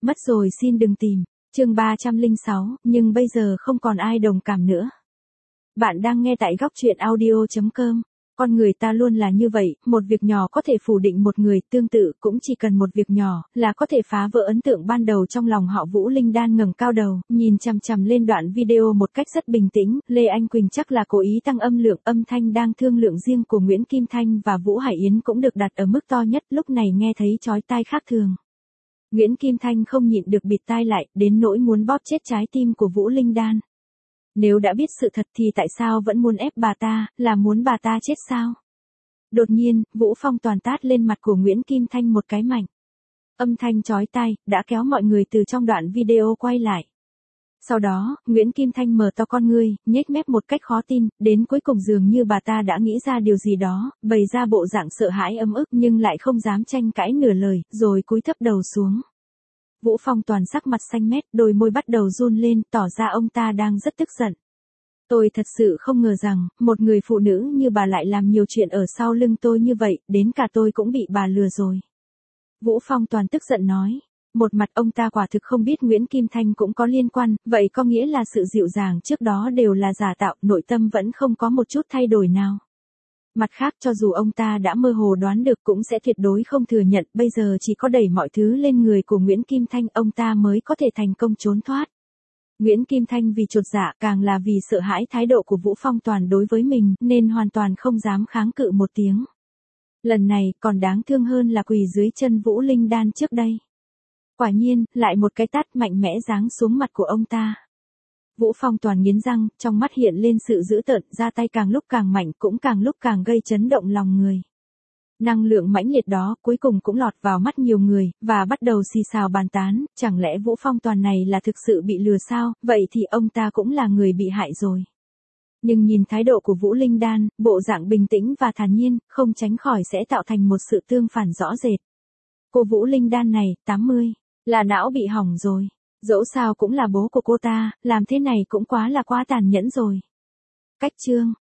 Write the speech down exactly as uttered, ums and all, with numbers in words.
Mất rồi xin đừng tìm. Chương ba trăm lẻ sáu, nhưng bây giờ không còn ai đồng cảm nữa. Bạn đang nghe tại góc truyện audio chấm com. Con người ta luôn là như vậy, một việc nhỏ có thể phủ định một người, tương tự cũng chỉ cần một việc nhỏ là có thể phá vỡ ấn tượng ban đầu trong lòng họ. Vũ Linh Đan ngẩng cao đầu, nhìn chằm chằm lên đoạn video một cách rất bình tĩnh. Lê Anh Quỳnh chắc là cố ý tăng âm lượng, âm thanh đang thương lượng riêng của Nguyễn Kim Thanh và Vũ Hải Yến cũng được đặt ở mức to nhất, lúc này nghe thấy chói tai khác thường. Nguyễn Kim Thanh không nhịn được bịt tai lại, đến nỗi muốn bóp chết trái tim của Vũ Linh Đan. Nếu đã biết sự thật thì tại sao vẫn muốn ép bà ta, là muốn bà ta chết sao? Đột nhiên, Vũ Phong toàn tát lên mặt của Nguyễn Kim Thanh một cái mạnh. Âm thanh chói tai, đã kéo mọi người từ trong đoạn video quay lại. Sau đó, Nguyễn Kim Thanh mở to con ngươi, nhếch mép một cách khó tin, đến cuối cùng dường như bà ta đã nghĩ ra điều gì đó, bày ra bộ dạng sợ hãi ấm ức nhưng lại không dám tranh cãi nửa lời, rồi cúi thấp đầu xuống. Vũ Phong toàn sắc mặt xanh mét, đôi môi bắt đầu run lên, tỏ ra ông ta đang rất tức giận. Tôi thật sự không ngờ rằng, một người phụ nữ như bà lại làm nhiều chuyện ở sau lưng tôi như vậy, đến cả tôi cũng bị bà lừa rồi. Vũ Phong toàn tức giận nói. Một mặt ông ta quả thực không biết Nguyễn Kim Thanh cũng có liên quan, vậy có nghĩa là sự dịu dàng trước đó đều là giả tạo, nội tâm vẫn không có một chút thay đổi nào. Mặt khác, cho dù ông ta đã mơ hồ đoán được cũng sẽ tuyệt đối không thừa nhận, bây giờ chỉ có đẩy mọi thứ lên người của Nguyễn Kim Thanh ông ta mới có thể thành công trốn thoát. Nguyễn Kim Thanh vì chột dạ, càng là vì sợ hãi thái độ của Vũ Phong toàn đối với mình, nên hoàn toàn không dám kháng cự một tiếng. Lần này, còn đáng thương hơn là quỳ dưới chân Vũ Linh Đan trước đây. Quả nhiên, lại một cái tát mạnh mẽ giáng xuống mặt của ông ta. Vũ Phong toàn nghiến răng, trong mắt hiện lên sự dữ tợn, ra tay càng lúc càng mạnh cũng càng lúc càng gây chấn động lòng người. Năng lượng mãnh liệt đó cuối cùng cũng lọt vào mắt nhiều người, và bắt đầu xì xào bàn tán, chẳng lẽ Vũ Phong toàn này là thực sự bị lừa sao, vậy thì ông ta cũng là người bị hại rồi. Nhưng nhìn thái độ của Vũ Linh Đan, bộ dạng bình tĩnh và thản nhiên, không tránh khỏi sẽ tạo thành một sự tương phản rõ rệt. Cô Vũ Linh Đan này, tám mươi, là não bị hỏng rồi. Dẫu sao cũng là bố của cô ta, làm thế này cũng quá là quá tàn nhẫn rồi. Cách chương